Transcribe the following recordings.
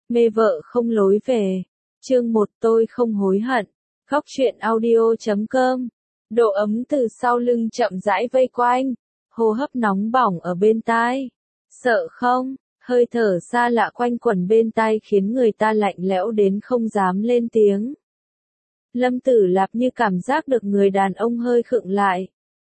Mê vợ không lối về. Chương 1 tôi không hối hận. Góc truyện audio.com. Độ ấm từ sau lưng chậm rãi vây quanh. Hô hấp nóng bỏng ở bên tai. Sợ không? Hơi thở xa lạ quanh quẩn bên tai khiến người ta lạnh lẽo đến không dám lên tiếng. Lâm Tử Lạp như cảm giác được người đàn ông hơi khựng lại.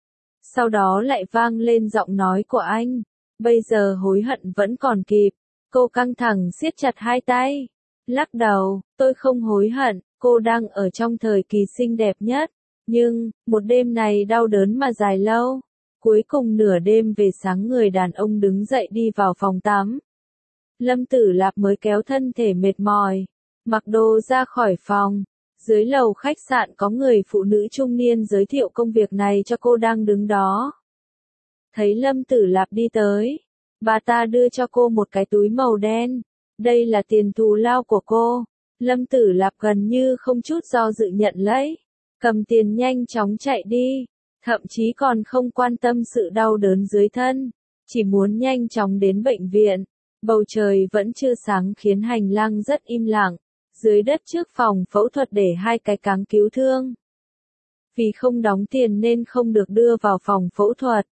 Sau đó lại vang lên giọng nói của anh. Bây giờ hối hận vẫn còn kịp. Cô căng thẳng siết chặt hai tay. Lắc đầu, tôi không hối hận, cô đang ở trong thời kỳ xinh đẹp nhất. Nhưng, một đêm này đau đớn mà dài lâu. Cuối cùng nửa đêm về sáng người đàn ông đứng dậy đi vào phòng tắm. Lâm Tử Lạp mới kéo thân thể mệt mỏi, mặc đồ ra khỏi phòng. Dưới lầu khách sạn có người phụ nữ trung niên giới thiệu công việc này cho cô đang đứng đó. Thấy Lâm Tử Lạp đi tới, bà ta đưa cho cô một cái túi màu đen. Đây là tiền thù lao của cô. Lâm Tử Lạp gần như không chút do dự nhận lấy. Cầm tiền nhanh chóng chạy đi. Thậm chí còn không quan tâm sự đau đớn dưới thân. Chỉ muốn nhanh chóng đến bệnh viện. Bầu trời vẫn chưa sáng khiến hành lang rất im lặng. Dưới đất trước phòng phẫu thuật để hai cái cáng cứu thương. Vì không đóng tiền nên không được đưa vào phòng phẫu thuật.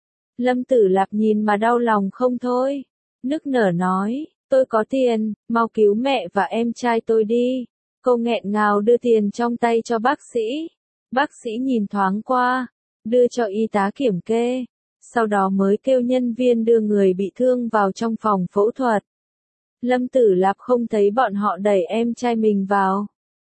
Lâm Tử Lạp nhìn mà đau lòng không thôi. Nức nở nói, tôi có tiền, mau cứu mẹ và em trai tôi đi. Cô nghẹn ngào đưa tiền trong tay cho bác sĩ. Bác sĩ nhìn thoáng qua, đưa cho y tá kiểm kê. Sau đó mới kêu nhân viên đưa người bị thương vào trong phòng phẫu thuật. Lâm Tử Lạp không thấy bọn họ đẩy em trai mình vào.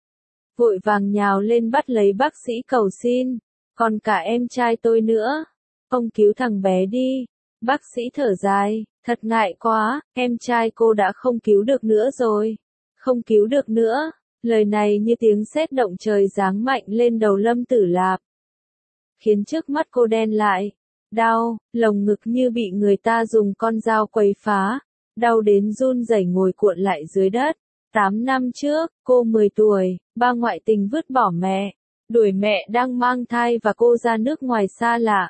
Vội vàng nhào lên bắt lấy bác sĩ cầu xin. Còn cả em trai tôi nữa. Ông cứu thằng bé đi. Bác sĩ thở dài, thật ngại quá, em trai cô đã không cứu được nữa rồi. Không cứu được nữa. Lời này như tiếng sét động trời giáng mạnh lên đầu Lâm Tử Lạp. Khiến trước mắt cô đen lại. Đau, lồng ngực như bị người ta dùng con dao quấy phá. Đau đến run rẩy ngồi cuộn lại dưới đất. 8 năm trước, cô 10 tuổi, ba ngoại tình vứt bỏ mẹ. Đuổi mẹ đang mang thai và cô ra nước ngoài xa lạ.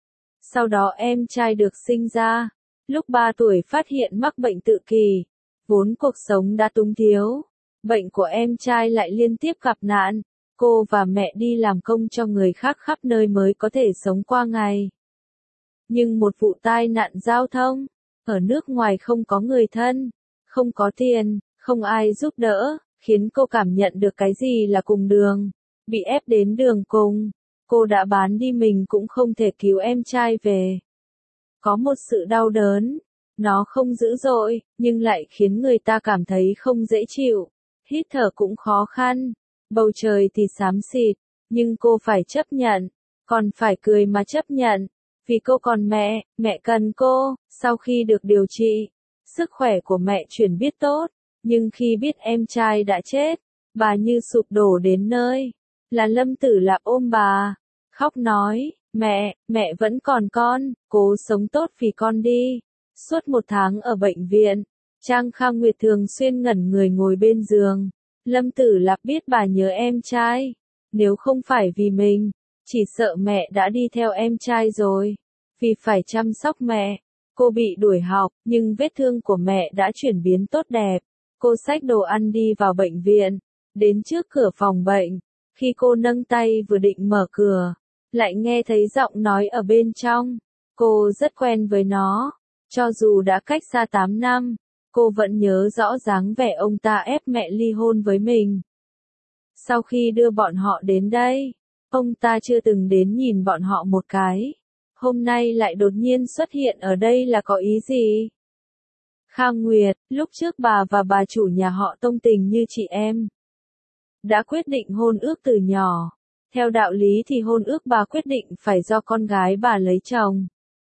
Sau đó em trai được sinh ra. Lúc 3 tuổi phát hiện mắc bệnh tự kỷ. Vốn cuộc sống đã túng thiếu. Bệnh của em trai lại liên tiếp gặp nạn. Cô và mẹ đi làm công cho người khác khắp nơi mới có thể sống qua ngày. Nhưng một vụ tai nạn giao thông. Ở nước ngoài không có người thân. Không có tiền, không ai giúp đỡ. Khiến cô cảm nhận được cái gì là cùng đường. Bị ép đến đường cùng. Cô đã bán đi mình cũng không thể cứu em trai về. Có một sự đau đớn. Nó không dữ dội, nhưng lại khiến người ta cảm thấy không dễ chịu. Hít thở cũng khó khăn. Bầu trời thì xám xịt. Nhưng cô phải chấp nhận. Còn phải cười mà chấp nhận. Vì cô còn mẹ cần cô. Sau khi được điều trị, sức khỏe của mẹ chuyển biết tốt. Nhưng khi biết em trai đã chết, bà như sụp đổ đến nơi. Là Lâm Tử Lạp ôm bà. Khóc nói, mẹ vẫn còn con, cố sống tốt vì con đi. Suốt 1 tháng ở bệnh viện, Trang Kha Nguyệt thường xuyên ngẩn người ngồi bên giường. Lâm Tử Lạp biết bà nhớ em trai. Nếu không phải vì mình, chỉ sợ mẹ đã đi theo em trai rồi. Vì phải chăm sóc mẹ, cô bị đuổi học, nhưng vết thương của mẹ đã chuyển biến tốt đẹp. Cô xách đồ ăn đi vào bệnh viện, đến trước cửa phòng bệnh. Khi cô nâng tay vừa định mở cửa, lại nghe thấy giọng nói ở bên trong. Cô rất quen với nó. Cho dù đã cách xa 8 năm, cô vẫn nhớ rõ dáng vẻ ông ta ép mẹ ly hôn với mình. Sau khi đưa bọn họ đến đây, ông ta chưa từng đến nhìn bọn họ một cái. Hôm nay lại đột nhiên xuất hiện ở đây là có ý gì? Kha Nguyệt, lúc trước bà và bà chủ nhà họ Tông tình như chị em. Đã quyết định hôn ước từ nhỏ. Theo đạo lý thì hôn ước bà quyết định phải do con gái bà lấy chồng.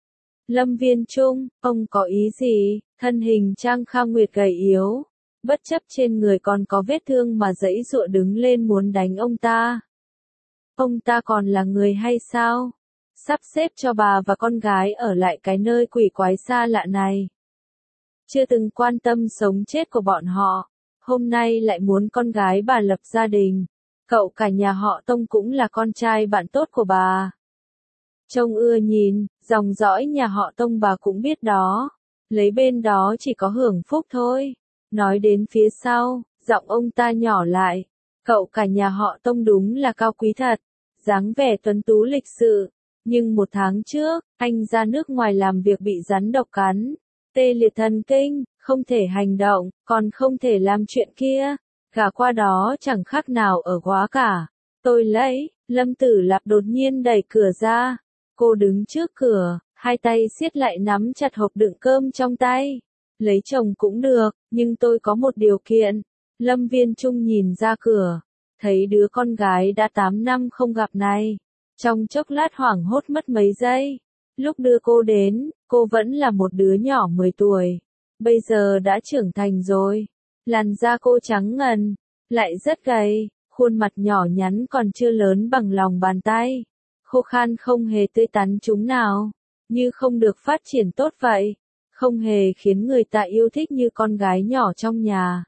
Lâm Viên Trung, ông có ý gì? Thân hình Trang Kha Nguyệt gầy yếu. Bất chấp trên người còn có vết thương mà giãy giụa đứng lên muốn đánh ông ta. Ông ta còn là người hay sao? Sắp xếp cho bà và con gái ở lại cái nơi quỷ quái xa lạ này. Chưa từng quan tâm sống chết của bọn họ. Hôm nay lại muốn con gái bà lập gia đình. Cậu cả nhà họ Tông cũng là con trai bạn tốt của bà. Trông ưa nhìn, dòng dõi nhà họ Tông bà cũng biết đó. Lấy bên đó chỉ có hưởng phúc thôi. Nói đến phía sau, giọng ông ta nhỏ lại. Cậu cả nhà họ Tông đúng là cao quý thật, dáng vẻ tuấn tú lịch sự. Nhưng 1 tháng trước, anh ra nước ngoài làm việc bị rắn độc cắn. Tê liệt thần kinh, không thể hành động, còn không thể làm chuyện kia. Cả qua đó chẳng khác nào ở góa cả. Tôi lấy, Lâm Tử Lạp đột nhiên đẩy cửa ra. Cô đứng trước cửa, hai tay siết lại nắm chặt hộp đựng cơm trong tay. Lấy chồng cũng được, nhưng tôi có một điều kiện. Lâm Viên Trung nhìn ra cửa, thấy đứa con gái đã 8 năm không gặp này. Trong chốc lát hoảng hốt mất mấy giây. Lúc đưa cô đến, cô vẫn là một đứa nhỏ 10 tuổi. Bây giờ đã trưởng thành rồi. Làn da cô trắng ngần, lại rất gầy, khuôn mặt nhỏ nhắn còn chưa lớn bằng lòng bàn tay. Khô khan không hề tươi tắn chúng nào, như không được phát triển tốt vậy. Không hề khiến người ta yêu thích như con gái nhỏ trong nhà.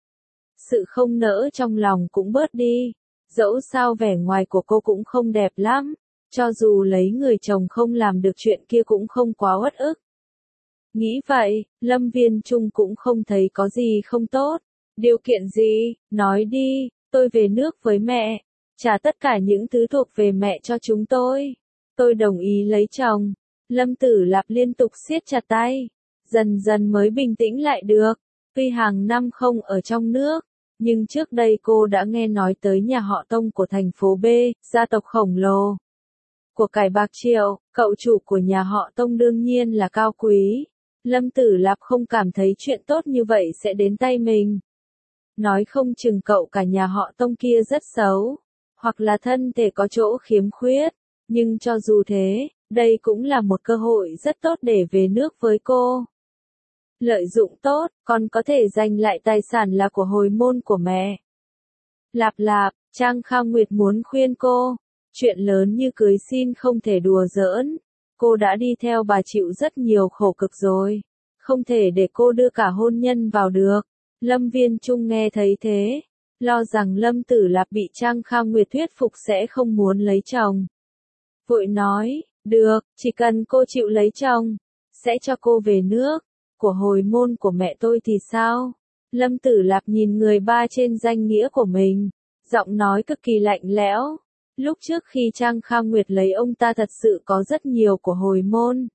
Sự không nỡ trong lòng cũng bớt đi. Dẫu sao vẻ ngoài của cô cũng không đẹp lắm. Cho dù lấy người chồng không làm được chuyện kia cũng không quá uất ức. Nghĩ vậy, Lâm Viên Trung cũng không thấy có gì không tốt. Điều kiện gì, nói đi, tôi về nước với mẹ. Trả tất cả những thứ thuộc về mẹ cho chúng tôi. Tôi đồng ý lấy chồng. Lâm Tử Lạp liên tục siết chặt tay. Dần dần mới bình tĩnh lại được. Tuy hàng năm không ở trong nước, nhưng trước đây cô đã nghe nói tới nhà họ Tông của thành phố B, gia tộc khổng lồ. Của cải bạc triệu, cậu chủ của nhà họ Tông đương nhiên là cao quý. Lâm Tử Lạp không cảm thấy chuyện tốt như vậy sẽ đến tay mình. Nói không chừng cậu cả nhà họ Tông kia rất xấu, hoặc là thân thể có chỗ khiếm khuyết. Nhưng cho dù thế, đây cũng là một cơ hội rất tốt để về nước với cô. Lợi dụng tốt, còn có thể giành lại tài sản là của hồi môn của mẹ. Lạp lạp, Trang Kha Nguyệt muốn khuyên cô. Chuyện lớn như cưới xin không thể đùa giỡn. Cô đã đi theo bà chịu rất nhiều khổ cực rồi. Không thể để cô đưa cả hôn nhân vào được. Lâm Viên Trung nghe thấy thế. Lo rằng Lâm Tử Lạp bị Trang Kha Nguyệt thuyết phục sẽ không muốn lấy chồng. Vội nói, được, chỉ cần cô chịu lấy chồng, sẽ cho cô về nước. Của hồi môn của mẹ tôi thì sao? Lâm Tử Lạp nhìn người ba trên danh nghĩa của mình. Giọng nói cực kỳ lạnh lẽo. Lúc trước khi Trang Kha Nguyệt lấy ông ta thật sự có rất nhiều của hồi môn.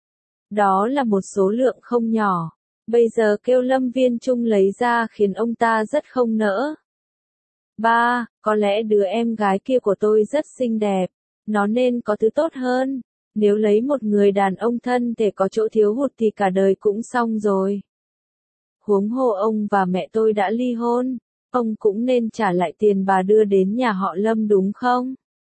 Đó là một số lượng không nhỏ. Bây giờ kêu Lâm Viên Trung lấy ra khiến ông ta rất không nỡ. Ba, có lẽ đứa em gái kia của tôi rất xinh đẹp. Nó nên có thứ tốt hơn. Nếu lấy một người đàn ông thân thể có chỗ thiếu hụt thì cả đời cũng xong rồi. Huống hồ ông và mẹ tôi đã ly hôn. Ông cũng nên trả lại tiền bà đưa đến nhà họ Lâm đúng không?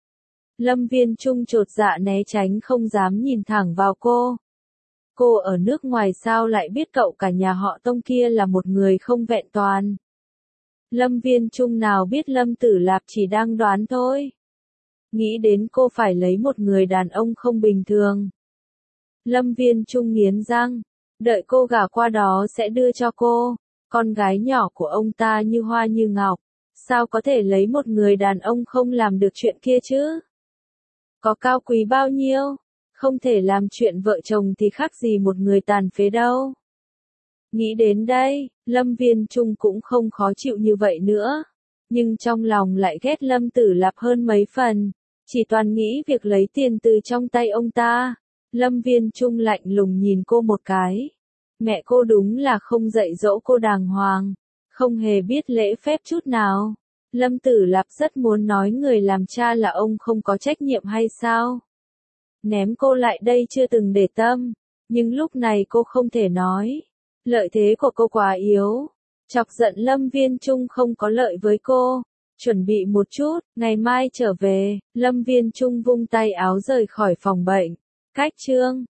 Lâm Viên Trung chột dạ né tránh không dám nhìn thẳng vào cô. Cô ở nước ngoài sao lại biết cậu cả nhà họ Tông kia là một người không vẹn toàn? Lâm Viên Trung nào biết Lâm Tử Lạp chỉ đang đoán thôi. Nghĩ đến cô phải lấy một người đàn ông không bình thường. Lâm Viên Trung nghiến răng, đợi cô gả qua đó sẽ đưa cho cô. Con gái nhỏ của ông ta như hoa như ngọc, sao có thể lấy một người đàn ông không làm được chuyện kia chứ? Có cao quý bao nhiêu, không thể làm chuyện vợ chồng thì khác gì một người tàn phế đâu. Nghĩ đến đây, Lâm Viên Trung cũng không khó chịu như vậy nữa. Nhưng trong lòng lại ghét Lâm Tử Lạp hơn mấy phần. Chỉ toàn nghĩ việc lấy tiền từ trong tay ông ta. Lâm Viên Trung lạnh lùng nhìn cô một cái. Mẹ cô đúng là không dạy dỗ cô đàng hoàng. Không hề biết lễ phép chút nào. Lâm Tử Lạp rất muốn nói người làm cha là ông không có trách nhiệm hay sao? Ném cô lại đây chưa từng để tâm. Nhưng lúc này cô không thể nói. Lợi thế của cô quá yếu. Chọc giận Lâm Viên Trung không có lợi với cô. Chuẩn bị một chút, ngày mai trở về. Lâm Viên Trung vung tay áo rời khỏi phòng bệnh. Cách chương